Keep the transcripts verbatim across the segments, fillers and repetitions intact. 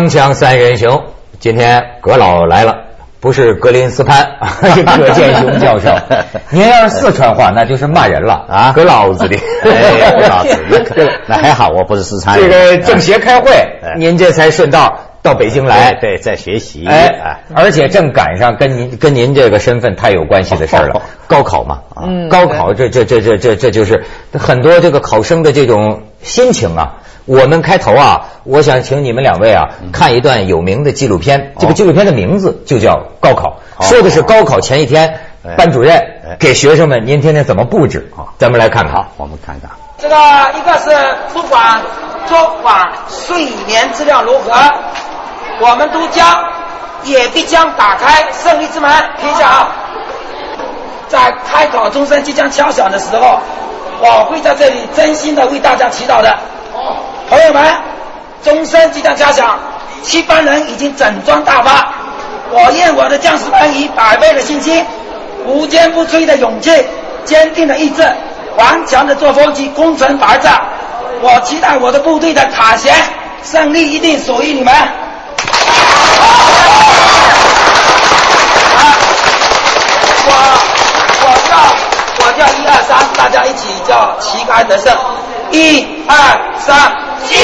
锵锵三人行，今天葛老来了，不是格林斯潘，是葛剑雄教授。您要是四川话，那就是骂人了啊！葛老子的， 哎，葛老子，那那还好，我不是四川人。 这个政协开会，您这才顺道到北京来， 对，在学习。 哎，而且正赶上跟您跟您这个身份太有关系的事儿了，高考嘛，嗯，高考这这这这这这就是很多这个考生的这种心情啊。我们开头啊，我想请你们两位啊看一段有名的纪录片，这个纪录片的名字就叫《高考》，说的是高考前一天班主任给学生们您天天怎么布置。咱们来看看， 我们看看这个一个是不管昨晚睡眠质量如何，我们都将也必将打开胜利之门。听一下啊，在开考钟声即将敲响的时候，我会在这里真心的为大家祈祷的。朋友们，钟声即将敲响，七班人已经整装大发。我愿我的将士们以百倍的信心、无坚不摧的勇气、坚定的意志、顽强的作风及攻城拔寨。我期待我的部队的塔前，胜利一定属于你们。啊，我我叫我叫一二三，大家一起叫旗开得胜。一二三，旗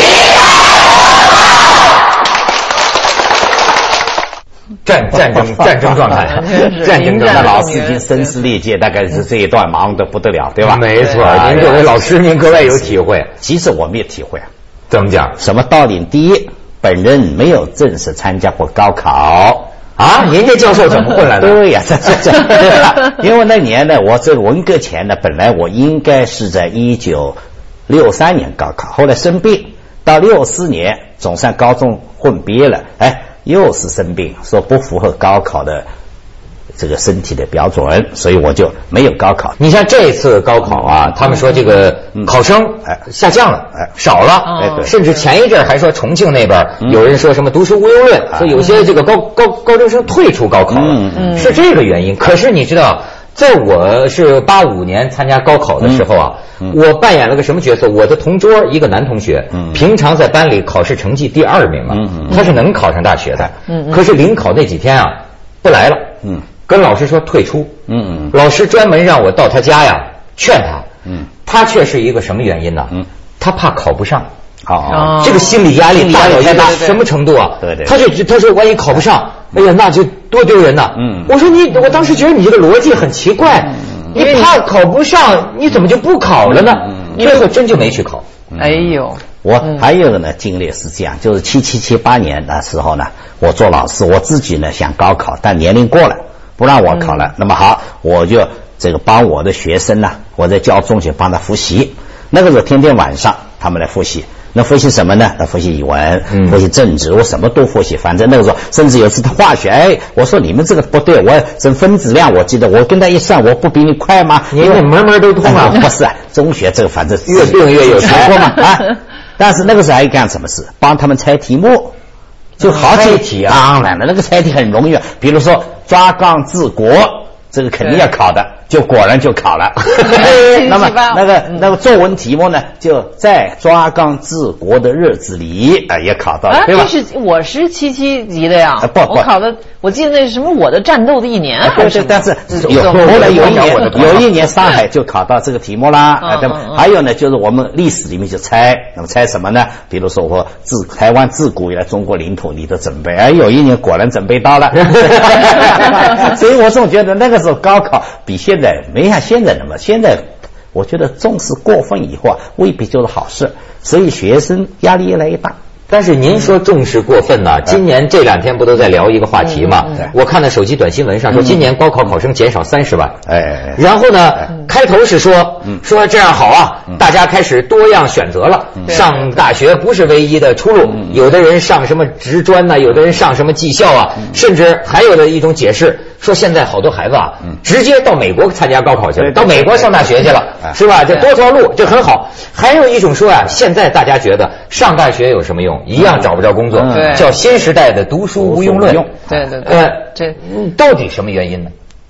战战争战争状态，战争状态。 老师已经声嘶力竭，大概是这一段忙得不得了，对吧？ 没错，您作为老师，您格外有体会。 其实我们也体会， 怎么讲？ 什么道理？第一，本人没有正式参加过高考啊！您这教授怎么混来的？ 对呀，这这这，因为那年呢，我这文革前呢，本来我应该是在一九六三年高考，后来生病，到六四年总算高中混毕业了，哎，又是生病，说不符合高考的这个身体的标准，所以我就没有高考。 你像这次高考啊，他们说这个考生下降了，少了，哎，对，甚至前一阵还说重庆那边有人说什么读书无忧论，说有些这个高高高中生退出高考了，是这个原因。可是你知道，在我是八五年参加高考的时候啊，我扮演了个什么角色？我的同桌一个男同学，平常在班里考试成绩第二名嘛，他是能考上大学的，可是临考那几天啊不来了，跟老师说退出，老师专门让我到他家呀劝他，他却是一个什么原因呢？他怕考不上。哦，这个心理压力大到一个什么程度啊？对对，他就他说万一考不上，哎呀，那就多丢人呐！嗯，我说你，我当时觉得你这个逻辑很奇怪，你怕考不上，你怎么就不考了呢？最后真就没去考。 哎呦， 我还有呢经历是这样，就是七七七八年的时候呢，我做老师，我自己呢想高考，但年龄过了，不让我考了。那么好，我就这个帮我的学生呢，我在教中学帮他复习。那个时候天天晚上他们来复习。那复习什么呢？那复习语文，复习政治，我什么都复习。反正那个时候，甚至有次他化学，哎，我说你们这个不对，我这分子量，我记得我跟他一算，我不比你快吗？ 你这门门都通啊！ 不是，中学这个反正越病越有才嘛啊！但是那个时候还干什么事？帮他们猜题目，就好几题啊！当然了，那个猜题很容易，比如说抓纲治国，这个肯定要考的。就果然就考了。那么那个那个作文题目呢，就在抓纲治国的日子里啊、呃、也考到了， 啊、 对吧？ 这是我是七七级的呀， 啊、不不， 我考的，我记得那是什么我的战斗的一年， 啊、对对，但是有后来有一年有一年上海就考到这个题目啦，啊、对吧？还有呢，就是我们历史里面就猜，那么猜什么呢？比如说我自台湾自古以来中国领土你的准备，哎，有一年果然准备到了，所以我总觉得那个时候高考比现在没像现在那么，现在我觉得重视过分以后啊，未必就是好事，所以学生压力越来越大。 但是您说重视过分呢、啊？今年这两天不都在聊一个话题吗？嗯、我看到手机短新闻上说，今年高考考生减少三十万。哎，然后呢，嗯、开头是说、嗯、说这样好啊，嗯、大家开始多样选择了，嗯、上大学不是唯一的出路，嗯、有的人上什么职专呐、啊，有的人上什么技校啊，嗯、甚至还有的一种解释说，现在好多孩子啊，嗯、直接到美国参加高考去了，到美国上大学去了，是吧？这多条路，这很好。还有一种说啊，现在大家觉得上大学有什么用？一样找不着工作，嗯、叫新时代的读书无用论。 对对对，呃， 这到底什么原因呢？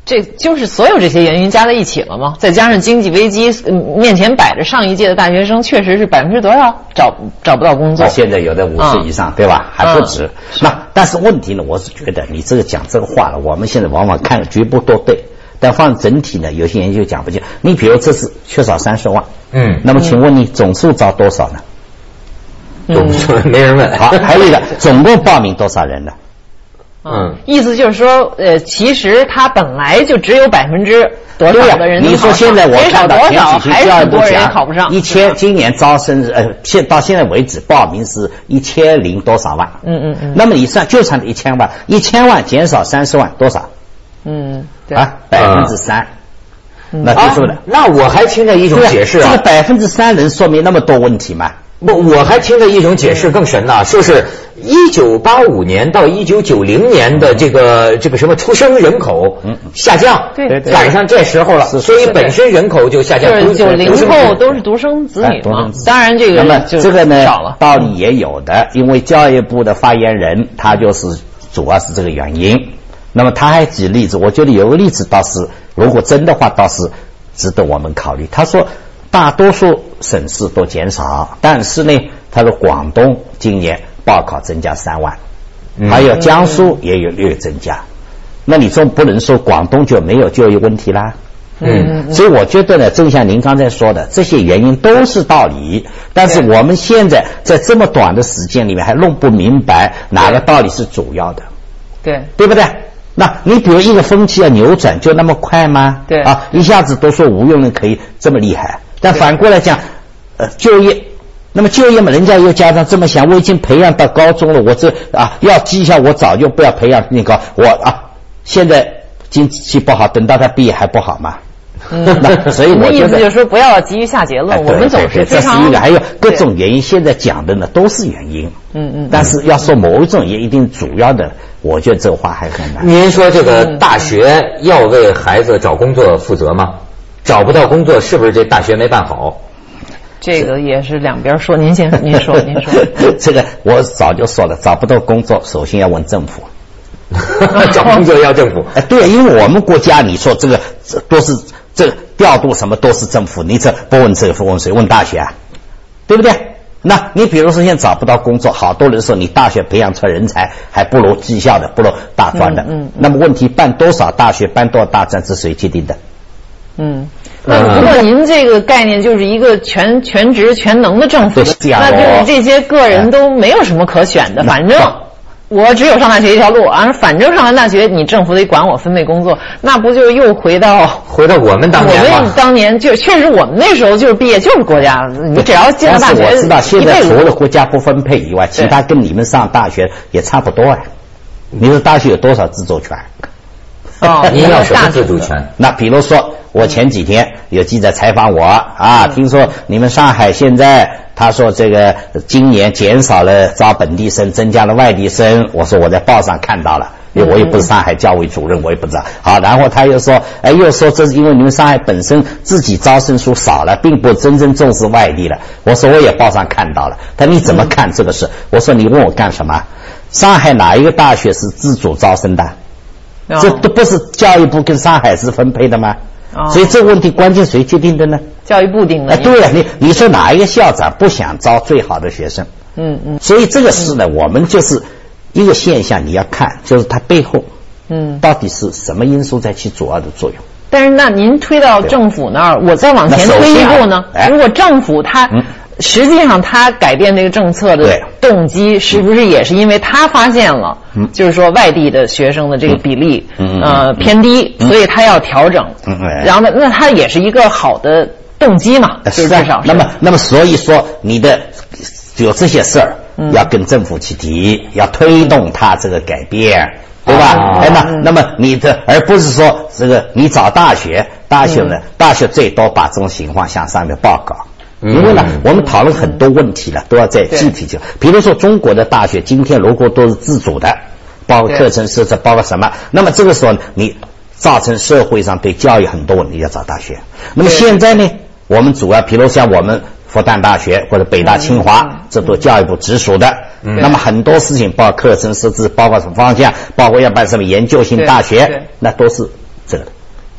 这就是所有这些原因加在一起了吗？再加上经济危机，嗯、面前摆着上一届的大学生确实是百分之多少找找不到工作， 现在有的五十以上，嗯、对吧？还不止。嗯、那但是问题呢，我是觉得你这个讲这个话了，我们现在往往看局部都对，但放整体呢，有些研究讲不清。你比如这次缺少三十万，嗯，那么请问你总数招多少呢？ 总数没人问。 好，还有一个，总共报名多少人呢？ 嗯，意思就是说，呃，其实他本来就只有百分之多少的人能考上， 你说现在我看到前几期教育部讲考不上， 一千今年招生呃，现到现在为止报名是一千零多少万？ 嗯嗯嗯。 那么你算就算一千万，一千万减少三十万多少？ 嗯，对啊，百分之三。那就说的、啊， 那我还听着一种解释啊， 这个百分之三能说明那么多问题吗？ 不，我还听着一种解释更神呐、啊，说是一九八五年到一九九零年的这个这个什么出生人口下降， 对， 赶上这时候了，所以本身人口就下降。 就是九零后都是独生子女嘛，当然这个那么这个呢少了， 道理也有的，因为教育部的发言人他就是主要是这个原因。那么他还举例子，我觉得有个例子倒是，如果真的话倒是值得我们考虑。他说大多数省市都减少，但是呢，他说广东今年报考增加三万，还有江苏也有略增加。那你总不能说广东就没有就业问题啦？嗯，所以我觉得呢，正像您刚才说的，这些原因都是道理，但是我们现在在这么短的时间里面还弄不明白哪个道理是主要的， 对， 对不对？那你比如一个风气要扭转就那么快吗？ 对啊，一下子都说无用人可以这么厉害，但反过来讲，呃，就业，那么就业嘛，人家有家长这么想，我已经培养到高中了，我这啊要绩效，我早就不要培养那个，我啊现在经济不好，等到他毕业还不好吗？ 嗯， 那所以我觉得意思就是说不要急于下结论， 哎、 我们总是非常这是一个，还有各种原因，现在讲的呢都是原因， 嗯嗯， 但是要说某一种也一定主要的，我觉得这个话还很难。 您说这个大学要为孩子找工作负责吗？找不到工作是不是这大学没办好？ 这个也是两边说，您先您说您说。 这个我早就说了，找不到工作首先要问政府。 找工作要政府， 哎，对，因为我们国家你说这个这都是这个调度什么都是政府，你这不问这个不问谁？问大学啊，对不对？那你比如说现在找不到工作，好多人说你大学培养出来人才还不如技校的，不如大专的。嗯，嗯那么问题办多少大学，办多少大专，是谁决定的？ 嗯，那不过您这个概念就是一个全全职全能的政府，那就是这些个人都没有什么可选的，反正。我只有上大学一条路啊，反正上完大学你政府得管我分配工作，那不就又回到回到我们当年吗？ 我们当年就确实我们那时候就是毕业就是国家，你只要进了大学， 我知道现在除了国家不分配以外，其他跟你们上大学也差不多呀。你说大学有多少自主权？ 哦， 您要什么自主权？ 那比如说，我前几天有记者采访我啊，听说你们上海现在。他说这个今年减少了招本地生，增加了外地生。我说我在报上看到了，因为我也不是上海教委主任，我也不知道。好，然后他又说，哎，又说这是因为你们上海本身自己招生数少了，并不真正重视外地了。我说我也报上看到了，他你怎么看这个事？我说你问我干什么？上海哪一个大学是自主招生的？这都不是教育部跟上海市分配的吗？所以这个问题关键谁决定的呢？ 教育部定的。 哎，对了，你你说哪一个校长不想招最好的学生？ 嗯嗯。 所以这个事呢，我们就是一个现象，你要看，就是它背后，嗯，到底是什么因素在起主要的作用？ 但是那您推到政府那儿，我再往前推一步呢？ 哎、 如果政府它、嗯、实际上它改变这个政策的动机，是不是也是因为他发现了，嗯、就是说外地的学生的这个比例，嗯、呃、嗯、偏低，嗯、所以他要调整。嗯嗯、然后呢，那它也是一个好的动机嘛， 是至少是。 那么，那么所以说你的有这些事儿、嗯、要跟政府去提，要推动它这个改变。对吧？哎、啊，那那么你的，而不是说这个你找大学，大学呢，嗯、大学最多把这种情况向上面报告。嗯、因为呢，我们讨论很多问题了，都要在具体就，比如说中国的大学今天如果都是自主的，包括课程设置，包括什么，那么这个时候你造成社会上对教育很多问题，要找大学。那么现在呢，我们主要，比如像我们复旦大学或者北大清华，嗯、这都教育部直属的。嗯、那么很多事情，包括课程设置，包括什么方向，包括要办什么研究型大学，那都是这个。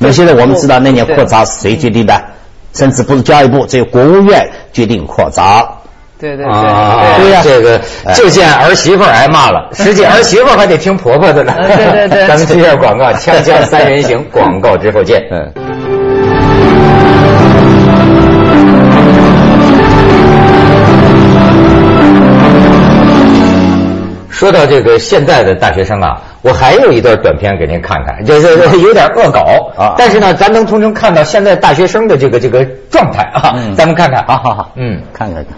那现在我们知道那年扩招是谁决定的？甚至不是教育部，只有国务院决定扩招。 对对对， 啊，对呀，这个就见儿媳妇挨骂了，实际儿媳妇还得听婆婆的呢。 对对对， 咱们接下广告，锵锵三人行，广告之后见。嗯。说到这个现在的大学生啊，我还有一段短片给您看看，这这有点恶搞啊，但是呢，咱能从中看到现在大学生的这个这个状态啊，嗯、咱们看看， 好好好， 嗯， 看看。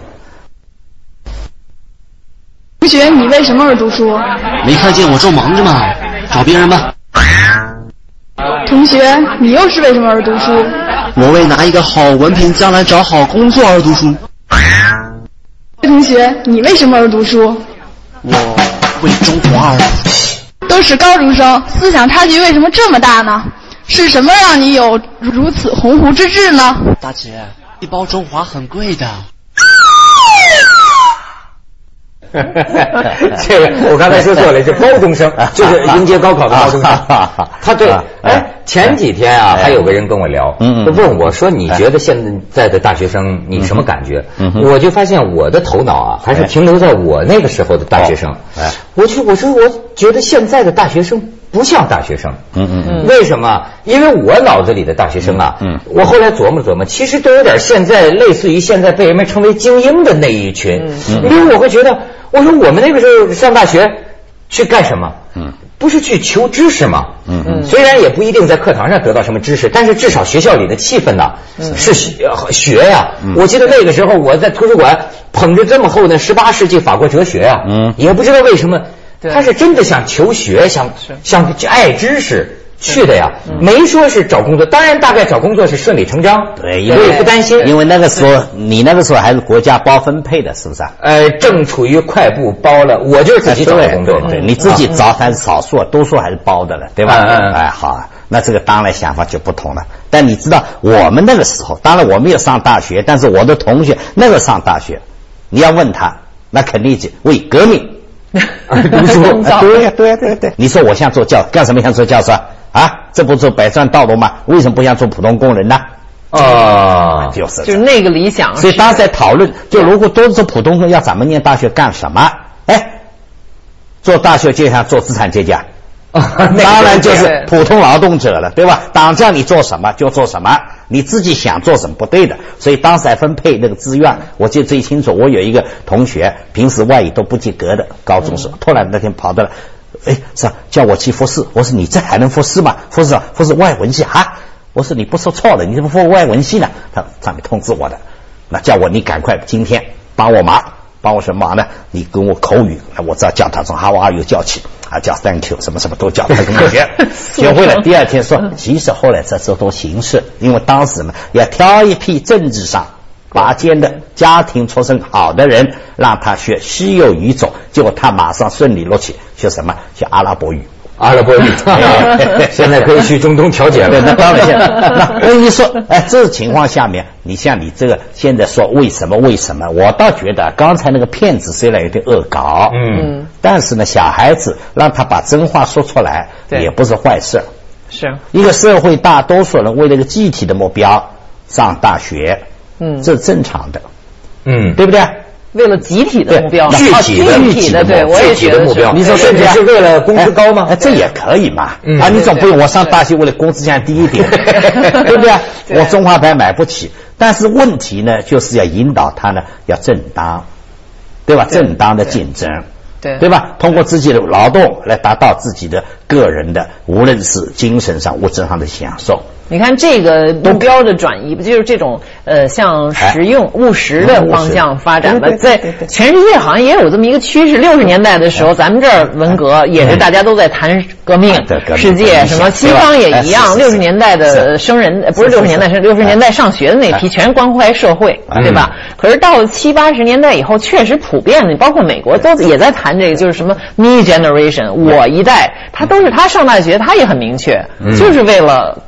同学，你为什么而读书？ 没看见我正忙着吗？找别人吧。 同学，你又是为什么而读书？ 我为拿一个好文凭，将来找好工作而读书。 同学，你为什么而读书？ 我为中华而读书。 都是高中生，思想差距为什么这么大呢？是什么让你有如此鸿鹄之志呢？ 大姐，一包中华很贵的。 这个我刚才说错了，是高中生，就是迎接高考的高中生。他对，哎，前几天啊，还有个人跟我聊，嗯，问我说：“你觉得现在的大学生你什么感觉？”我就发现我的头脑啊，还是停留在我那个时候的大学生。哎，我就我说我觉得现在的大学生不像大学生。嗯嗯嗯。为什么？因为我脑子里的大学生啊，嗯，我后来琢磨琢磨，其实都有点现在类似于现在被人们称为精英的那一群。嗯，因为我会觉得。我说我们那个时候上大学去干什么？嗯，不是去求知识吗？嗯嗯，虽然也不一定在课堂上得到什么知识，但是至少学校里的气氛呐、嗯、是学学呀、嗯。我记得那个时候我在图书馆捧着这么厚的十八世纪法国哲学呀、啊，嗯，也不知道为什么他是真的想求学，想想爱知识。去的呀，没说是找工作，当然大概找工作是顺理成章， 对，因为不担心， 因为那个时候你那个时候还是国家包分配的，是不是啊？ 呃，正处于快步包了，我就是自己找工作， 对对，你自己找还是少数，多数还是包的了，对吧？嗯嗯，哎，好，那这个当然想法就不同了。但你知道我们那个时候，当然我没有上大学，但是我的同学那个上大学，你要问他，那肯定是为革命。读书，对呀对呀对呀对。你说我想做教，干什么想做教授啊？这不是百川道路吗？为什么不想做普通工人呢？ 哦， 就是就是那个理想。 所以当时在讨论，就如果都是做普通工，要怎么念大学干什么？哎，做大学就想做资产阶级。当然就是普通劳动者了，对吧？党叫你做什么就做什么，你自己想做什么不对的。所以当时还分配那个志愿，我记得最清楚。我有一个同学，平时外语都不及格的高中生，突然那天跑到了，哎，是叫我去复试。我说你这还能复试吗？复试复试外文系啊？我说你不说错了，你怎么复外文系呢？他上面通知我的，那叫我你赶快今天帮我忙。帮我什么忙呢？你跟我口语，我只要叫他从 How are you 叫起啊，叫 Thank you 什么什么都叫，他跟我学，学会了。第二天说，其实后来这是都形式，因为当时呢要挑一批政治上拔尖的家庭出身好的人，让他学稀有语种，结果他马上顺利录取，学什么？学阿拉伯语。 阿拉伯语，现在可以去中东调解了。 那当然，那我跟你说，哎，这情况下面，你像你这个现在说为什么为什么，我倒觉得刚才那个骗子虽然有点恶搞，嗯，但是呢，小孩子让他把真话说出来，也不是坏事。 是一个社会大多数人为了一个具体的目标上大学，嗯，这是正常的，嗯，对不对？ 为了集体的目标， 具体的具体的，对，我也觉得目标。 你说甚至是为了工资高吗？ 哎，这也可以嘛。啊，你总不用我上大学为了工资降低一点，对不对？我中华牌买不起。但是问题呢，就是要引导他呢，要正当，对吧？正当的竞争，对对吧？通过自己的劳动来达到自己的个人的，无论是精神上、物质上的享受。 你看这个目标的转移，不就是这种呃向实用、务实的方向发展吗？在全世界好像也有这么一个趋势。六十年代的时候，咱们这儿文革也是大家都在谈革命，世界什么西方也一样。六十年代的生人不是六十年代生，六十年代上学的那批全是关怀社会，对吧？可是到了七八十年代以后，确实普遍的，包括美国都也在谈这个，就是什么 me generation， 我一代，他都是他上大学，他也很明确，就是为了过好生活。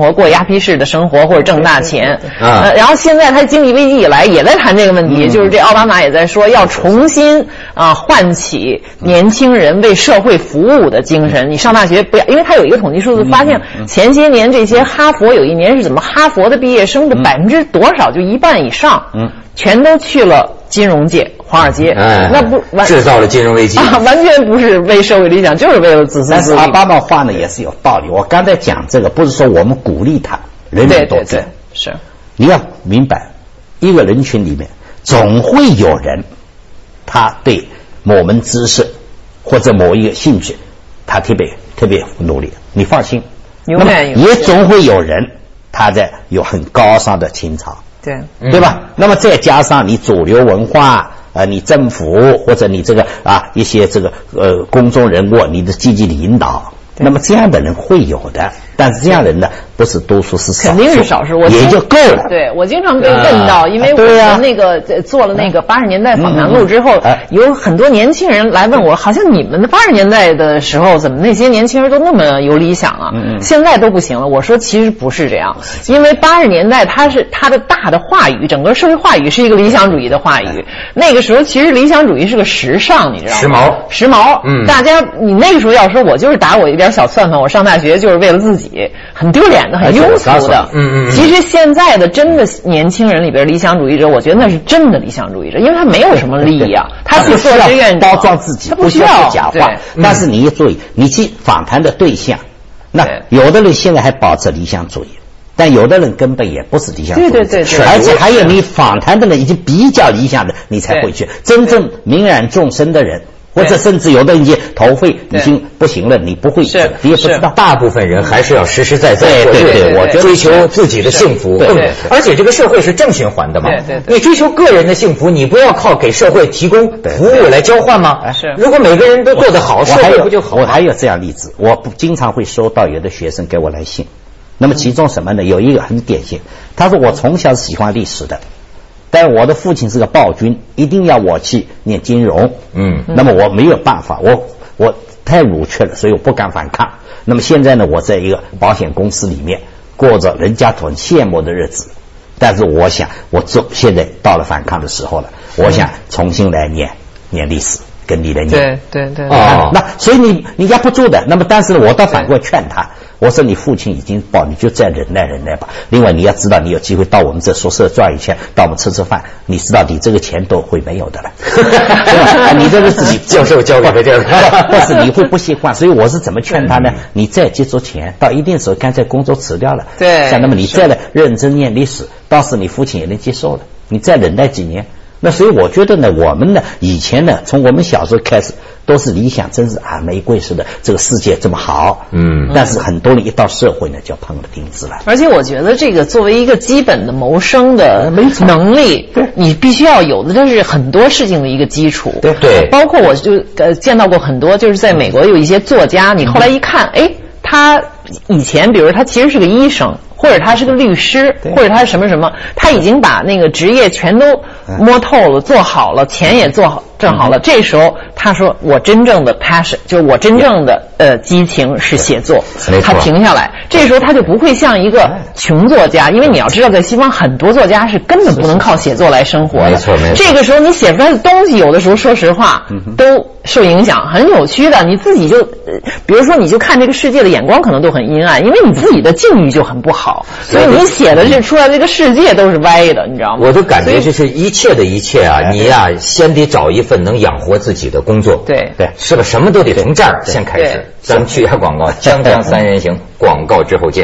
活，过鸦片式的生活或者挣大钱啊、呃。然后现在他经济危机以来也在谈这个问题，嗯、就是这奥巴马也在说要重新啊唤起年轻人为社会服务的精神。你上大学不要，因为他有一个统计数字，发现前些年这些哈佛有一年是怎么哈佛的毕业生的百分之多少，就一半以上，嗯，全都去了金融界。华尔街，哎，那不完制造了金融危机啊，完全不是为社会理想，就是为了自私自利。 但是奥巴马话呢也是有道理。我刚才讲这个，不是说我们鼓励他，人人都这样， 是。 你要明白，一个人群里面总会有人，他对某门知识或者某一个兴趣，他特别特别努力。你放心， 永远有。 也总会有人，他在有很高尚的情操， 对， 对吧？嗯、那么再加上你主流文化。呃，你政府或者你这个啊一些这个呃公众人物，你的积极领导，那么这样的人会有的，但是这样的人呢不是多数，是少数， 肯定是少数，我也就够了。 对，我经常被问到，啊、因为我们那个做了那个八十年代访谈录之后，嗯、有很多年轻人来问我，好像你们的八十年代的时候，怎么那些年轻人都那么有理想啊？嗯、现在都不行了。我说其实不是这样，因为八十年代它是它的大的话语，整个社会话语是一个理想主义的话语。那个时候其实理想主义是个时尚，你知道吗？ 时髦， 时髦。嗯，大家你那个时候要说我就是打我一点小算盘，我上大学就是为了自己，很丢脸的，很庸俗的。嗯嗯。其实现在的真的年轻人里边理想主义者，我觉得那是真的理想主义者，因为他没有什么利益啊，他去做志愿者， 包装自己， 他不需要假话。但是你要注意，你去访谈的对象，那有的人现在还保持理想主义。但有的人根本也不是理想主义者， 对对对对， 而且还有你访谈的人已经比较理想的，你才会去。真正泯然众生的人，或者甚至有的人已经投费已经不行了，你不会，你也不知道。 大部分人还是要实实在在对对对，我追求自己的幸福。对，而且这个社会是正循环的嘛。 对对， 你追求个人的幸福，你不要靠给社会提供服务来交换吗？ 是。 如果每个人都过得好，社会不就好？ 我还有这样例子，我经常会收到有的学生给我来信。那么其中什么呢？有一个很典型，他说我从小是喜欢历史的，但我的父亲是个暴君，一定要我去念金融。嗯，那么我没有办法，我我太鲁缺了，所以我不敢反抗。那么现在呢，我在一个保险公司里面过着人家很羡慕的日子，但是我想，我这现在到了反抗的时候了，我想重新来念念历史，跟你来念。 对对对。 哦，那所以你你压不住的。那么但是我倒反过来劝他。我说你父亲已经报，你就再忍耐忍耐吧。另外你要知道，你有机会到我们这宿舍转一圈，到我们吃吃饭，你知道你这个钱都会没有的了。你这是自己教授教给的这个， 但是你会不习惯。所以我是怎么劝他呢？你再接触钱，到一定时候干脆工作辞掉了。 对， 像那么你再来认真念历史，到时你父亲也能接受了。你再忍耐几年。那所以我觉得呢，我们呢以前呢，从我们小时候开始都是理想，真是啊玫瑰似的这个世界这么好，嗯，但是很多人一到社会呢就碰了钉子了。 而且我觉得这个作为一个基本的谋生的能力，你必须要有的，这是很多事情的一个基础。 对对， 包括我就呃见到过很多，就是在美国有一些作家，你后来一看，哎，他以前比如他其实是个医生。或者他是个律师，或者他是什么什么，他已经把那个职业全都摸透了，做好了，钱也做好挣好了。这时候他说：“我真正的 passion， 就是我真正的呃激情是写作。”他停下来，这时候他就不会像一个穷作家，因为你要知道，在西方很多作家是根本不能靠写作来生活的。 没错没错。 这个时候你写出来的东西，有的时候说实话都受影响，很扭曲的。你自己就，比如说你就看这个世界的眼光可能都很阴暗，因为你自己的境遇就很不好。所以你写的这出来这个世界都是歪的，你知道吗？ 我都感觉就是一切的一切啊，你呀、啊、先得找一份能养活自己的工作， 对对，是吧？什么都得从这儿先开始。咱们去一下广告，锵锵三人行，广告之后见。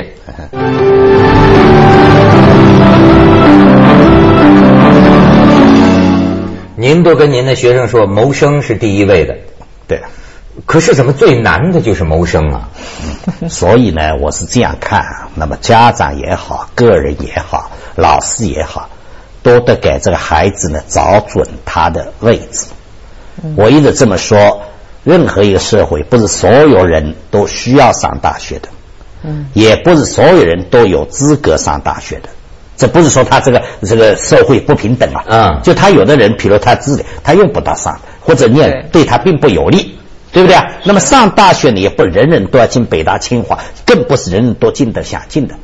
您都跟您的学生说，谋生是第一位的， 对。 可是怎么最难的就是谋生啊？ 所以呢，我是这样看，那么家长也好，个人也好，老师也好，都得给这个孩子呢找准他的位置。我一直这么说，任何一个社会不是所有人都需要上大学的，也不是所有人都有资格上大学的。这不是说他这个这个社会不平等啊，嗯，就他有的人，比如他自己他用不到上，或者念对他并不有利。对不对啊？那么上大学呢，也不人人都要进北大清华，更不是人人都进得下进的。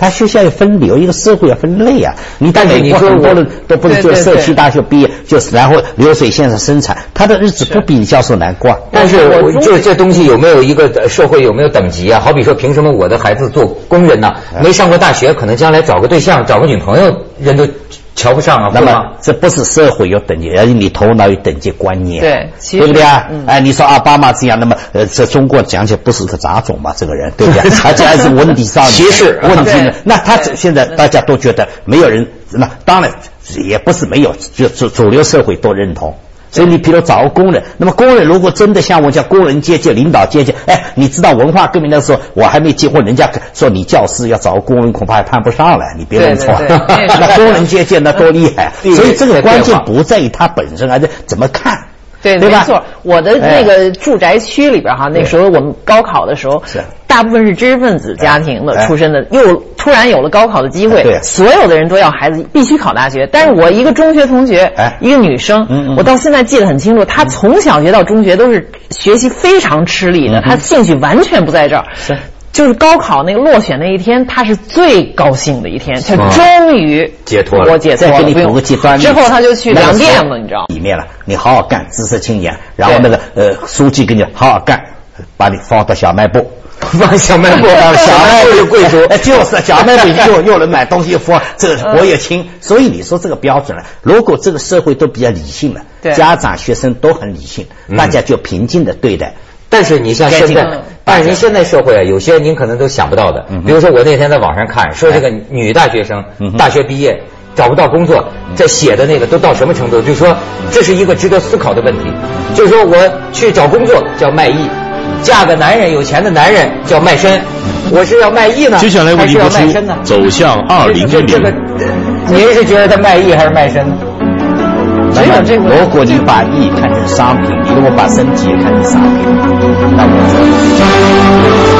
他学校要分流，一个社会要分类啊。你但美国很多人都不是就社区大学毕业，就是然后流水线上生产，他的日子不比你教授难过。 但是我就这东西有没有一个社会有没有等级啊？好比说，凭什么我的孩子做工人呢？没上过大学，可能将来找个对象、找个女朋友，人都瞧不上啊。 那么这不是社会有等级，而是你头脑有等级观念。 对， 对不对啊？ 嗯、 哎，你说奥巴马这样，那么呃，在中国讲起来不是个杂种嘛？这个人对不对？而且还是文体上歧视问题呢。那他现在大家都觉得没有人，那当然也不是没有，就主主流社会都认同。所以你比如找个工人，那么工人如果真的像我讲工人阶级、领导阶级，哎，你知道文化革命的时候，我还没结婚，人家说你教师要找个工人恐怕还谈不上了，你别弄错。那工人阶级那多厉害，所以这个关键不在于他本身，而是怎么看。 对， 对吧？ 没错，我的那个住宅区里边哈，那时候我们高考的时候，大部分是知识分子家庭的出身的，又突然有了高考的机会， 对， 所有的人都要孩子必须考大学。但是我一个中学同学，一个女生，我到现在记得很清楚，她从小学到中学都是学习非常吃力的，她兴趣完全不在这儿。是。就是高考那个落选那一天，他是最高兴的一天，他终于解脱了。 我解脱了。 再给你补个极端例子， 之后他就去粮店了，你知道？ 里面了，你好好干，知识青年，然后那个呃书记跟你好好干，把你放到小卖部。 放小卖部，小卖部有贵族， 哎，就是小卖部又又能买东西付，这个我也轻。所以你说这个标准了，如果这个社会都比较理性了，家长学生都很理性，大家就平静的对待。 但是你像现在，但是您现在社会啊，有些您可能都想不到的，比如说我那天在网上看，说这个女大学生大学毕业找不到工作，这写的那个都到什么程度？就是说这是一个值得思考的问题。就是说我去找工作叫卖艺，嫁个男人有钱的男人叫卖身，我是要卖艺呢， 接下来为您播出走向二零一零。 这个您是觉得他卖艺还是卖身呢？ 那么，如果你把艺看成商品，你如果把身体也看成商品，那我说。